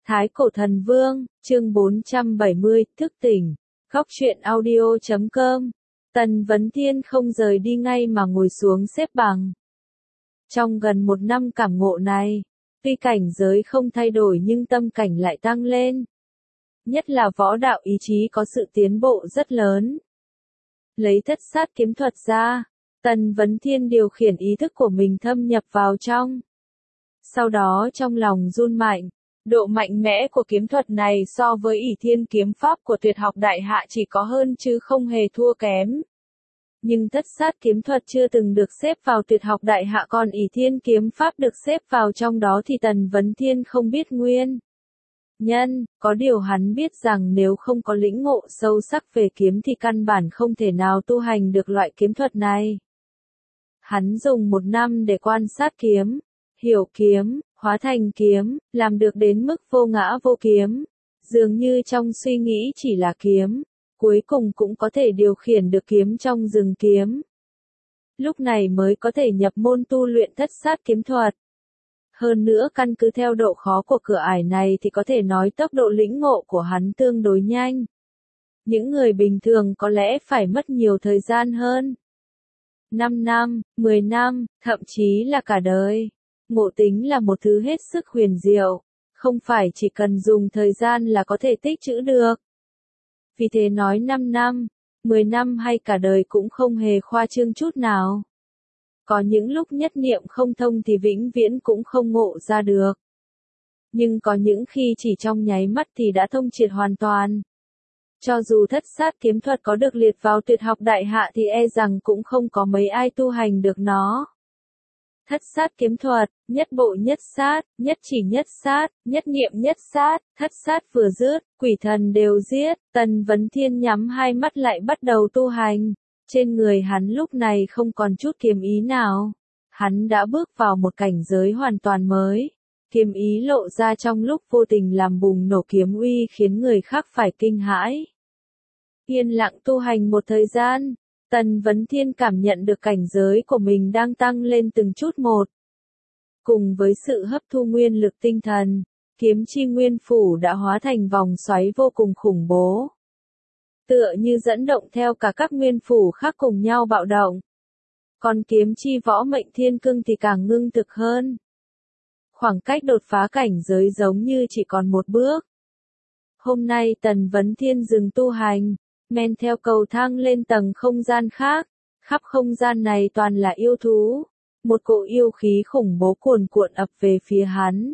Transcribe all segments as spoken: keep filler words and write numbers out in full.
Thái Cổ Thần Vương, chương bốn trăm bảy mươi, thức tỉnh. Góc truyện audio chấm com. Tần Vấn Thiên không rời đi ngay mà ngồi xuống xếp bằng. Trong gần một năm cảm ngộ này, tuy cảnh giới không thay đổi nhưng tâm cảnh lại tăng lên. Nhất là võ đạo ý chí có sự tiến bộ rất lớn. Lấy thất sát kiếm thuật ra, Tần Vấn Thiên điều khiển ý thức của mình thâm nhập vào trong. Sau đó trong lòng run mạnh. Độ mạnh mẽ của kiếm thuật này so với ỷ thiên kiếm pháp của tuyệt học đại hạ chỉ có hơn chứ không hề thua kém. Nhưng thất sát kiếm thuật chưa từng được xếp vào tuyệt học đại hạ, còn ỷ thiên kiếm pháp được xếp vào trong đó thì Tần Vấn Thiên không biết nguyên nhân. Có điều hắn biết rằng nếu không có lĩnh ngộ sâu sắc về kiếm thì căn bản không thể nào tu hành được loại kiếm thuật này. Hắn dùng một năm để quan sát kiếm, hiểu kiếm, hóa thành kiếm, làm được đến mức vô ngã vô kiếm. Dường như trong suy nghĩ chỉ là kiếm, cuối cùng cũng có thể điều khiển được kiếm trong rừng kiếm. Lúc này mới có thể nhập môn tu luyện thất sát kiếm thuật. Hơn nữa căn cứ theo độ khó của cửa ải này thì có thể nói tốc độ lĩnh ngộ của hắn tương đối nhanh. Những người bình thường có lẽ phải mất nhiều thời gian hơn. năm năm, mười năm, thậm chí là cả đời. Ngộ tính là một thứ hết sức huyền diệu, không phải chỉ cần dùng thời gian là có thể tích trữ được. Vì thế nói năm năm, mười năm hay cả đời cũng không hề khoa trương chút nào. Có những lúc nhất niệm không thông thì vĩnh viễn cũng không ngộ ra được. Nhưng có những khi chỉ trong nháy mắt thì đã thông triệt hoàn toàn. Cho dù thất sát kiếm thuật có được liệt vào tuyệt học đại hạ thì e rằng cũng không có mấy ai tu hành được nó. Thất sát kiếm thuật, nhất bộ nhất sát, nhất chỉ nhất sát, nhất niệm nhất sát, thất sát vừa dứt, quỷ thần đều giết. Tần Vấn Thiên nhắm hai mắt lại bắt đầu tu hành. Trên người hắn lúc này không còn chút kiếm ý nào. Hắn đã bước vào một cảnh giới hoàn toàn mới. Kiếm ý lộ ra trong lúc vô tình làm bùng nổ kiếm uy khiến người khác phải kinh hãi. Yên lặng tu hành một thời gian, Tần Vấn Thiên cảm nhận được cảnh giới của mình đang tăng lên từng chút một. Cùng với sự hấp thu nguyên lực tinh thần, kiếm chi nguyên phủ đã hóa thành vòng xoáy vô cùng khủng bố. Tựa như dẫn động theo cả các nguyên phủ khác cùng nhau bạo động. Còn kiếm chi võ mệnh thiên cương thì càng ngưng thực hơn. Khoảng cách đột phá cảnh giới giống như chỉ còn một bước. Hôm nay Tần Vấn Thiên dừng tu hành, men theo cầu thang lên tầng không gian khác. Khắp không gian này toàn là yêu thú. Một cỗ yêu khí khủng bố cuồn cuộn ập về phía hắn.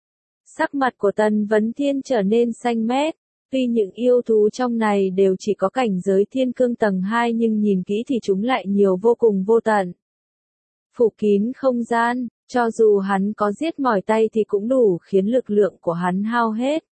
Sắc mặt của Tần Vấn Thiên trở nên xanh mét. Tuy những yêu thú trong này đều chỉ có cảnh giới thiên cương tầng hai nhưng nhìn kỹ thì chúng lại nhiều vô cùng vô tận. Phủ kín không gian, cho dù hắn có giết mỏi tay thì cũng đủ khiến lực lượng của hắn hao hết.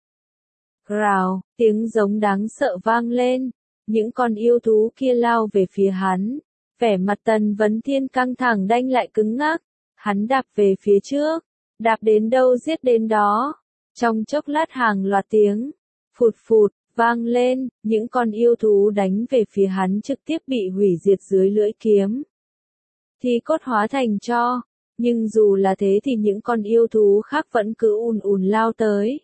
Rào, tiếng giống đáng sợ vang lên. Những con yêu thú kia lao về phía hắn. Vẻ mặt Tần Vấn Thiên căng thẳng đanh lại cứng ngắc. Hắn đạp về phía trước. Đạp đến đâu giết đến đó. Trong chốc lát hàng loạt tiếng. Phụt phụt, vang lên. Những con yêu thú đánh về phía hắn trực tiếp bị hủy diệt dưới lưỡi kiếm. Thì cốt hóa thành tro. Nhưng dù là thế thì những con yêu thú khác vẫn cứ ùn ùn lao tới.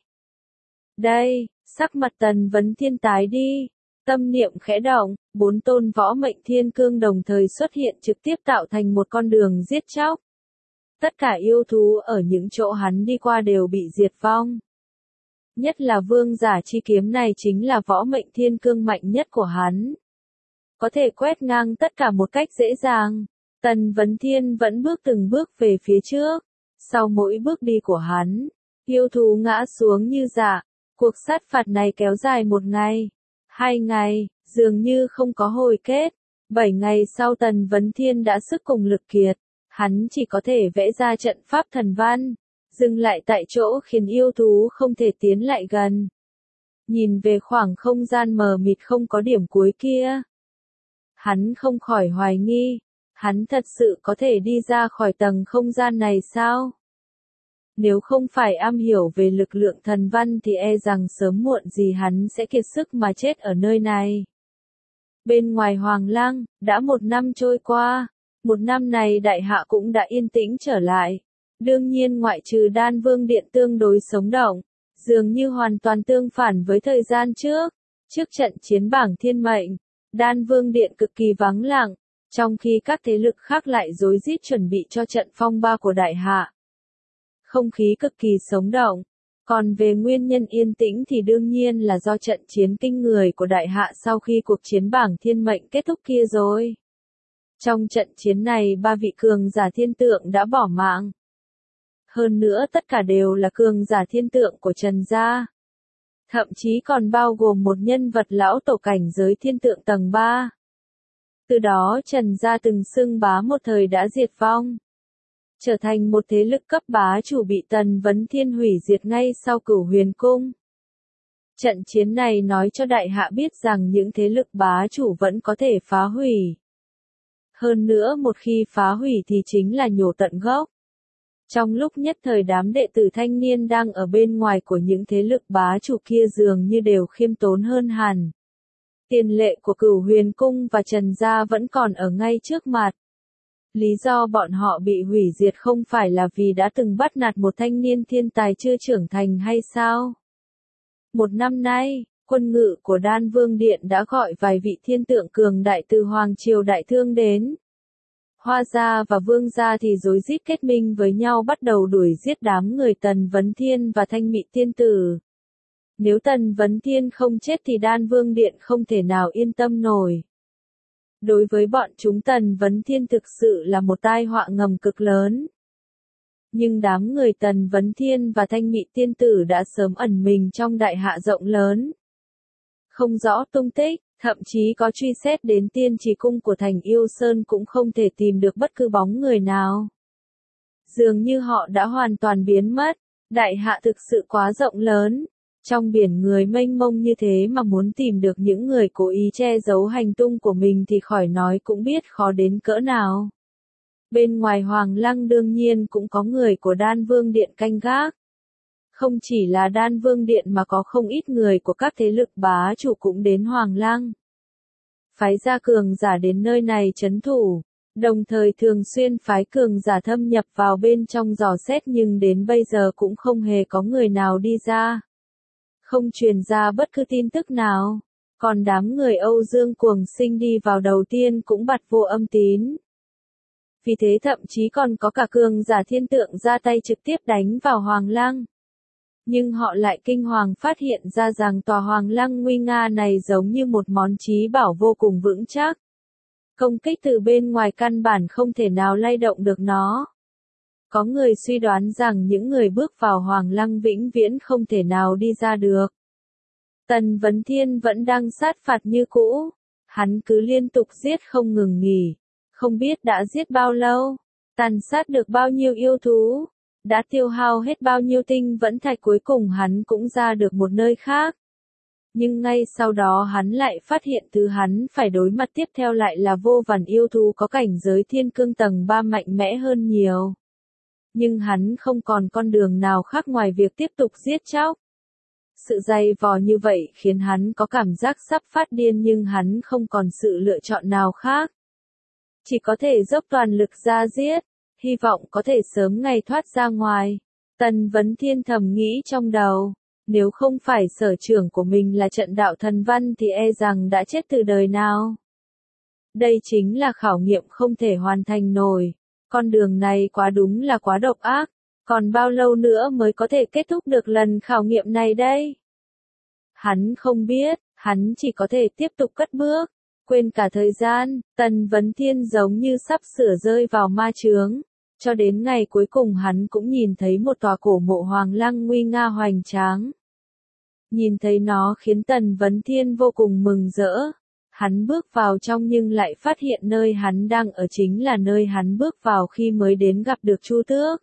Đây, sắc mặt Tần Vấn Thiên tái đi. Tâm niệm khẽ động, bốn tôn võ mệnh thiên cương đồng thời xuất hiện trực tiếp tạo thành một con đường giết chóc. Tất cả yêu thú ở những chỗ hắn đi qua đều bị diệt vong. Nhất là vương giả chi kiếm này chính là võ mệnh thiên cương mạnh nhất của hắn. Có thể quét ngang tất cả một cách dễ dàng. Tần Vấn Thiên vẫn bước từng bước về phía trước. Sau mỗi bước đi của hắn, yêu thú ngã xuống như rạ. Cuộc sát phạt này kéo dài một ngày. Hai ngày, dường như không có hồi kết. Bảy ngày sau Tần Vấn Thiên đã sức cùng lực kiệt. Hắn chỉ có thể vẽ ra trận pháp thần văn. Dừng lại tại chỗ khiến yêu thú không thể tiến lại gần. Nhìn về khoảng không gian mờ mịt không có điểm cuối kia. Hắn không khỏi hoài nghi. Hắn thật sự có thể đi ra khỏi tầng không gian này sao? Nếu không phải am hiểu về lực lượng thần văn thì e rằng sớm muộn gì hắn sẽ kiệt sức mà chết ở nơi này. Bên ngoài Hoàng Lăng, đã một năm trôi qua. Một năm này đại hạ cũng đã yên tĩnh trở lại. Đương nhiên ngoại trừ Đan Vương Điện tương đối sống động. Dường như hoàn toàn tương phản với thời gian trước. Trước trận chiến bảng thiên mệnh, Đan Vương Điện cực kỳ vắng lặng, trong khi các thế lực khác lại rối rít chuẩn bị cho trận phong ba của đại hạ. Không khí cực kỳ sống động. Còn về nguyên nhân yên tĩnh thì đương nhiên là do trận chiến kinh người của đại hạ sau khi cuộc chiến bảng thiên mệnh kết thúc kia rồi. Trong trận chiến này ba vị cường giả thiên tượng đã bỏ mạng. Hơn nữa tất cả đều là cường giả thiên tượng của Trần gia. Thậm chí còn bao gồm một nhân vật lão tổ cảnh giới thiên tượng tầng ba. Từ đó Trần gia từng xưng bá một thời đã diệt vong. Trở thành một thế lực cấp bá chủ bị Tần Vấn Thiên hủy diệt ngay sau Cửu Huyền Cung. Trận chiến này nói cho đại hạ biết rằng những thế lực bá chủ vẫn có thể phá hủy. Hơn nữa một khi phá hủy thì chính là nhổ tận gốc. Trong lúc nhất thời đám đệ tử thanh niên đang ở bên ngoài của những thế lực bá chủ kia dường như đều khiêm tốn hơn hẳn. Tiền lệ của Cửu Huyền Cung và Trần gia vẫn còn ở ngay trước mặt. Lý do bọn họ bị hủy diệt không phải là vì đã từng bắt nạt một thanh niên thiên tài chưa trưởng thành hay sao? Một năm nay, quân ngự của Đan Vương Điện đã gọi vài vị thiên tượng cường đại từ Hoàng Triều Đại Thương đến. Hoa gia và Vương gia thì rối rít kết minh với nhau bắt đầu đuổi giết đám người Tần Vấn Thiên và Thanh Mị Tiên Tử. Nếu Tần Vấn Thiên không chết thì Đan Vương Điện không thể nào yên tâm nổi. Đối với bọn chúng Tần Vấn Thiên thực sự là một tai họa ngầm cực lớn. Nhưng đám người Tần Vấn Thiên và Thanh Mị Tiên Tử đã sớm ẩn mình trong đại hạ rộng lớn. Không rõ tung tích, thậm chí có truy xét đến tiên trì cung của thành Yêu Sơn cũng không thể tìm được bất cứ bóng người nào. Dường như họ đã hoàn toàn biến mất, đại hạ thực sự quá rộng lớn. Trong biển người mênh mông như thế mà muốn tìm được những người cố ý che giấu hành tung của mình thì khỏi nói cũng biết khó đến cỡ nào. Bên ngoài Hoàng Lăng đương nhiên cũng có người của Đan Vương Điện canh gác. Không chỉ là Đan Vương Điện mà có không ít người của các thế lực bá chủ cũng đến Hoàng Lăng. Phái gia cường giả đến nơi này trấn thủ, đồng thời thường xuyên phái cường giả thâm nhập vào bên trong dò xét nhưng đến bây giờ cũng không hề có người nào đi ra. Không truyền ra bất cứ tin tức nào, còn đám người Âu Dương Cuồng Sinh đi vào đầu tiên cũng bặt vô âm tín. Vì thế thậm chí còn có cả cường giả thiên tượng ra tay trực tiếp đánh vào Hoàng Lăng. Nhưng họ lại kinh hoàng phát hiện ra rằng tòa Hoàng Lăng nguy nga này giống như một món trí bảo vô cùng vững chắc. Công kích từ bên ngoài căn bản không thể nào lay động được nó. Có người suy đoán rằng những người bước vào Hoàng Lăng vĩnh viễn không thể nào đi ra được. Tần Vấn Thiên vẫn đang sát phạt như cũ. Hắn cứ liên tục giết không ngừng nghỉ. Không biết đã giết bao lâu, tàn sát được bao nhiêu yêu thú, đã tiêu hao hết bao nhiêu tinh vẫn thạch cuối cùng hắn cũng ra được một nơi khác. Nhưng ngay sau đó hắn lại phát hiện thứ hắn phải đối mặt tiếp theo lại là vô vàn yêu thú có cảnh giới thiên cương tầng ba mạnh mẽ hơn nhiều. Nhưng hắn không còn con đường nào khác ngoài việc tiếp tục giết chóc. Sự dày vò như vậy khiến hắn có cảm giác sắp phát điên nhưng hắn không còn sự lựa chọn nào khác. Chỉ có thể dốc toàn lực ra giết, hy vọng có thể sớm ngày thoát ra ngoài. Tần Vấn Thiên thầm nghĩ trong đầu, nếu không phải sở trường của mình là trận đạo thần văn thì e rằng đã chết từ đời nào. Đây chính là khảo nghiệm không thể hoàn thành nổi. Con đường này quá đúng là quá độc ác. Còn bao lâu nữa mới có thể kết thúc được lần khảo nghiệm này đây? Hắn không biết, hắn chỉ có thể tiếp tục cất bước. Quên cả thời gian, Tần Vấn Thiên giống như sắp sửa rơi vào ma chướng. Cho đến ngày cuối cùng hắn cũng nhìn thấy một tòa cổ mộ Hoàng Lăng nguy nga hoành tráng. Nhìn thấy nó khiến Tần Vấn Thiên vô cùng mừng rỡ. Hắn bước vào trong nhưng lại phát hiện nơi hắn đang ở chính là nơi hắn bước vào khi mới đến gặp được Chu Tước.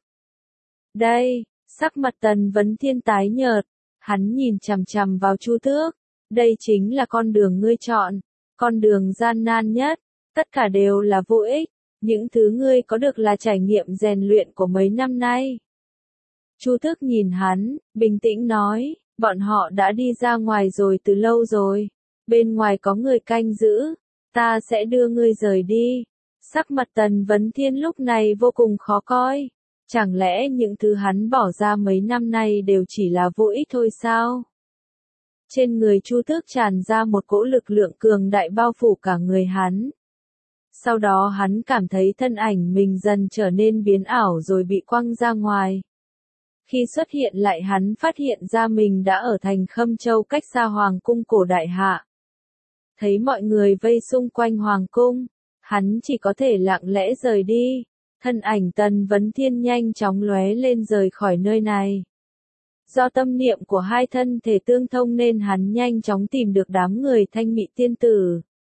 Đây, sắc mặt Tần Vấn Thiên tái nhợt, hắn nhìn chằm chằm vào Chu Tước. Đây chính là con đường ngươi chọn, con đường gian nan nhất, tất cả đều là vô ích, những thứ ngươi có được là trải nghiệm rèn luyện của mấy năm nay. Chu Tước nhìn hắn, bình tĩnh nói, bọn họ đã đi ra ngoài rồi từ lâu rồi, bên ngoài có người canh giữ, ta sẽ đưa ngươi rời đi. Sắc mặt Tần Vấn Thiên lúc này vô cùng khó coi. Chẳng lẽ những thứ hắn bỏ ra mấy năm nay đều chỉ là vô ích thôi sao? Trên người Chu Tước tràn ra một cỗ lực lượng cường đại bao phủ cả người hắn. Sau đó hắn cảm thấy thân ảnh mình dần trở nên biến ảo rồi bị quăng ra ngoài. Khi xuất hiện lại hắn phát hiện ra mình đã ở thành Khâm Châu cách xa Hoàng cung cổ đại hạ. Thấy mọi người vây xung quanh Hoàng cung, hắn chỉ có thể lặng lẽ rời đi. Thân ảnh Tần Vấn Thiên nhanh chóng lóe lên rời khỏi nơi này. Do tâm niệm của hai thân thể tương thông nên hắn nhanh chóng tìm được đám người Thanh Mị tiên tử.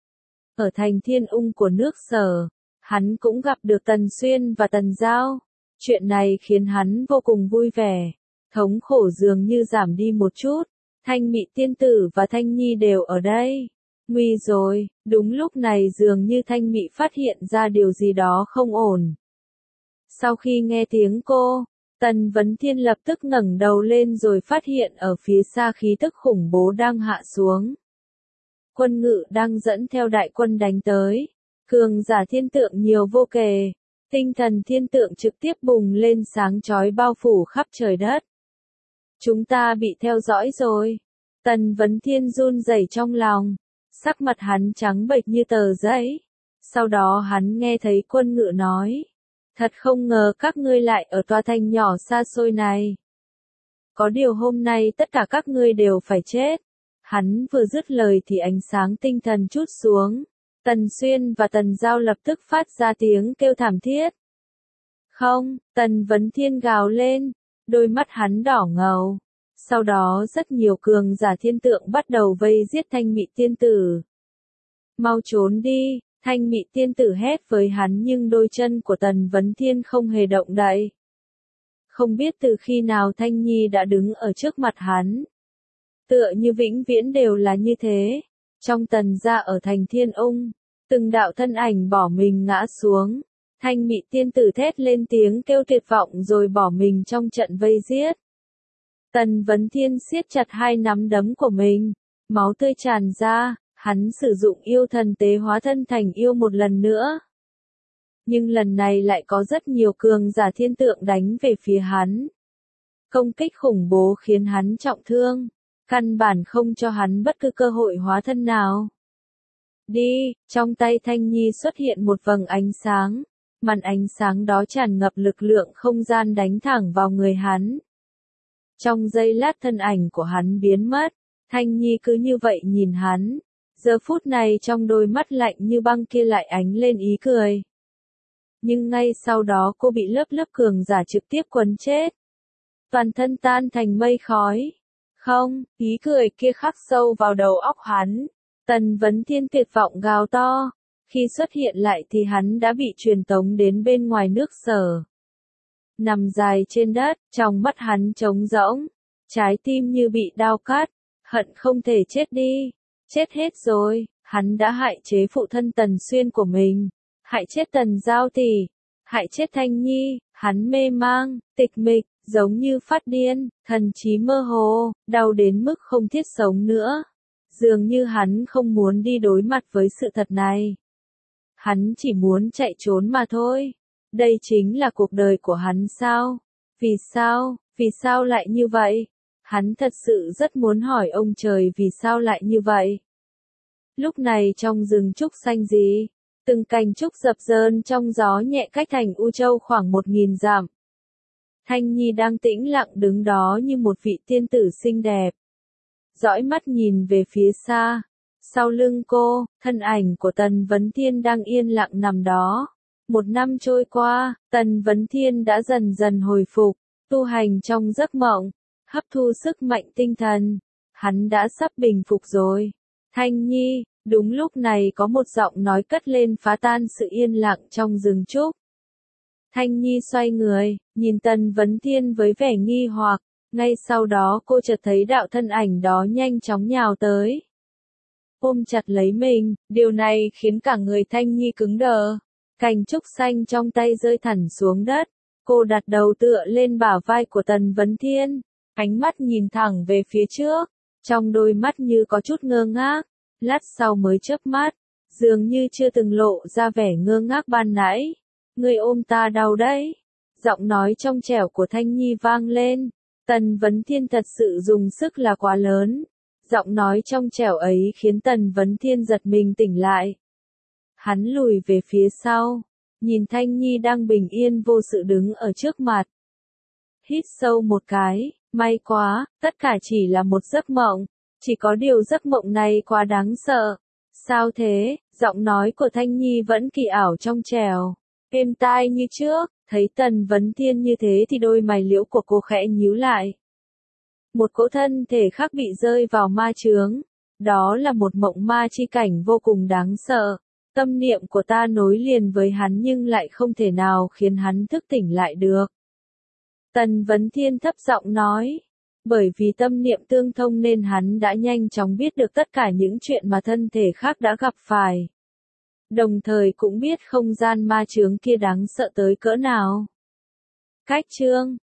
Ở thành Thiên Ung của nước Sở, hắn cũng gặp được Tần Xuyên và Tần Giao. Chuyện này khiến hắn vô cùng vui vẻ. Thống khổ dường như giảm đi một chút. Thanh Mị tiên tử và Thanh Nhi đều ở đây. Nguy rồi, đúng lúc này dường như Thanh Mị phát hiện ra điều gì đó không ổn. Sau khi nghe tiếng cô, Tần Vấn Thiên lập tức ngẩng đầu lên rồi phát hiện ở phía xa khí tức khủng bố đang hạ xuống. Quân Ngự đang dẫn theo đại quân đánh tới. Cường giả thiên tượng nhiều vô kể. Tinh thần thiên tượng trực tiếp bùng lên sáng chói bao phủ khắp trời đất. Chúng ta bị theo dõi rồi. Tần Vấn Thiên run rẩy trong lòng. Sắc mặt hắn trắng bệch như tờ giấy. Sau đó hắn nghe thấy Quân Ngự nói. Thật không ngờ các ngươi lại ở tòa thành nhỏ xa xôi này. Có điều hôm nay tất cả các ngươi đều phải chết. Hắn vừa dứt lời thì ánh sáng tinh thần trút xuống. Tần Xuyên và Tần Giao lập tức phát ra tiếng kêu thảm thiết. Không, Tần Vấn Thiên gào lên. Đôi mắt hắn đỏ ngầu. Sau đó rất nhiều cường giả thiên tượng bắt đầu vây giết Thanh Mị tiên tử. Mau trốn đi. Thanh Mị tiên tử hét với hắn nhưng đôi chân của Tần Vấn Thiên không hề động đậy. Không biết từ khi nào Thanh Nhi đã đứng ở trước mặt hắn. Tựa như vĩnh viễn đều là như thế. Trong Tần gia ở thành Thiên Ung, từng đạo thân ảnh bỏ mình ngã xuống. Thanh Mị tiên tử thét lên tiếng kêu tuyệt vọng rồi bỏ mình trong trận vây giết. Tần Vấn Thiên siết chặt hai nắm đấm của mình, máu tươi tràn ra. Hắn sử dụng yêu thần tế hóa thân thành yêu một lần nữa. Nhưng lần này lại có rất nhiều cường giả thiên tượng đánh về phía hắn. Công kích khủng bố khiến hắn trọng thương. Căn bản không cho hắn bất cứ cơ hội hóa thân nào. Đi, trong tay Thanh Nhi xuất hiện một vầng ánh sáng. Màn ánh sáng đó tràn ngập lực lượng không gian đánh thẳng vào người hắn. Trong giây lát thân ảnh của hắn biến mất. Thanh Nhi cứ như vậy nhìn hắn. Giờ phút này trong đôi mắt lạnh như băng kia lại ánh lên ý cười. Nhưng ngay sau đó cô bị lớp lớp cường giả trực tiếp quấn chết. Toàn thân tan thành mây khói. Không, ý cười kia khắc sâu vào đầu óc hắn. Tần Vấn Thiên tuyệt vọng gào to. Khi xuất hiện lại thì hắn đã bị truyền tống đến bên ngoài nước Sở. Nằm dài trên đất, trong mắt hắn trống rỗng. Trái tim như bị đao cắt. Hận không thể chết đi. Chết hết rồi, hắn đã hại chế phụ thân Tần Xuyên của mình, hại chết Tần Giao tỷ, hại chết Thanh Nhi, hắn mê mang, tịch mịch, giống như phát điên, thần trí mơ hồ, đau đến mức không thiết sống nữa. Dường như hắn không muốn đi đối mặt với sự thật này. Hắn chỉ muốn chạy trốn mà thôi. Đây chính là cuộc đời của hắn sao? Vì sao, vì sao lại như vậy? Hắn thật sự rất muốn hỏi ông trời vì sao lại như vậy. Lúc này trong rừng trúc xanh gì, từng cành trúc dập dờn trong gió nhẹ cách thành U Châu khoảng một nghìn dặm. Thanh Nhi đang tĩnh lặng đứng đó như một vị tiên tử xinh đẹp. Dõi mắt nhìn về phía xa. Sau lưng cô, thân ảnh của Tần Vấn Thiên đang yên lặng nằm đó. Một năm trôi qua, Tần Vấn Thiên đã dần dần hồi phục, tu hành trong giấc mộng. Hấp thu sức mạnh tinh thần, hắn đã sắp bình phục rồi. Thanh Nhi, đúng lúc này có một giọng nói cất lên phá tan sự yên lặng trong rừng trúc. Thanh Nhi xoay người, nhìn Tần Vấn Thiên với vẻ nghi hoặc, ngay sau đó cô chợt thấy đạo thân ảnh đó nhanh chóng nhào tới. Ôm chặt lấy mình, điều này khiến cả người Thanh Nhi cứng đờ. Cành trúc xanh trong tay rơi thẳng xuống đất, cô đặt đầu tựa lên bả vai của Tần Vấn Thiên. Ánh mắt nhìn thẳng về phía trước, trong đôi mắt như có chút ngơ ngác, lát sau mới chớp mắt, dường như chưa từng lộ ra vẻ ngơ ngác ban nãy. Ngươi ôm ta đau đấy. Giọng nói trong trẻo của Thanh Nhi vang lên. Tần Vấn Thiên thật sự dùng sức là quá lớn. Giọng nói trong trẻo ấy khiến Tần Vấn Thiên giật mình tỉnh lại. Hắn lùi về phía sau, nhìn Thanh Nhi đang bình yên vô sự đứng ở trước mặt. Hít sâu một cái, may quá, tất cả chỉ là một giấc mộng, chỉ có điều giấc mộng này quá đáng sợ. Sao thế? Giọng nói của Thanh Nhi vẫn kỳ ảo trong trẻo, êm tai như trước. Thấy Tần Vấn Thiên như thế thì đôi mày liễu của cô khẽ nhíu lại. Một cỗ thân thể khác bị rơi vào ma chướng. Đó là một mộng ma chi cảnh vô cùng đáng sợ. Tâm niệm của ta nối liền với hắn nhưng lại không thể nào khiến hắn thức tỉnh lại được. Tần Vấn Thiên thấp giọng nói. Bởi vì tâm niệm tương thông nên hắn đã nhanh chóng biết được tất cả những chuyện mà thân thể khác đã gặp phải. Đồng thời cũng biết không gian ma chướng kia đáng sợ tới cỡ nào. Cách chương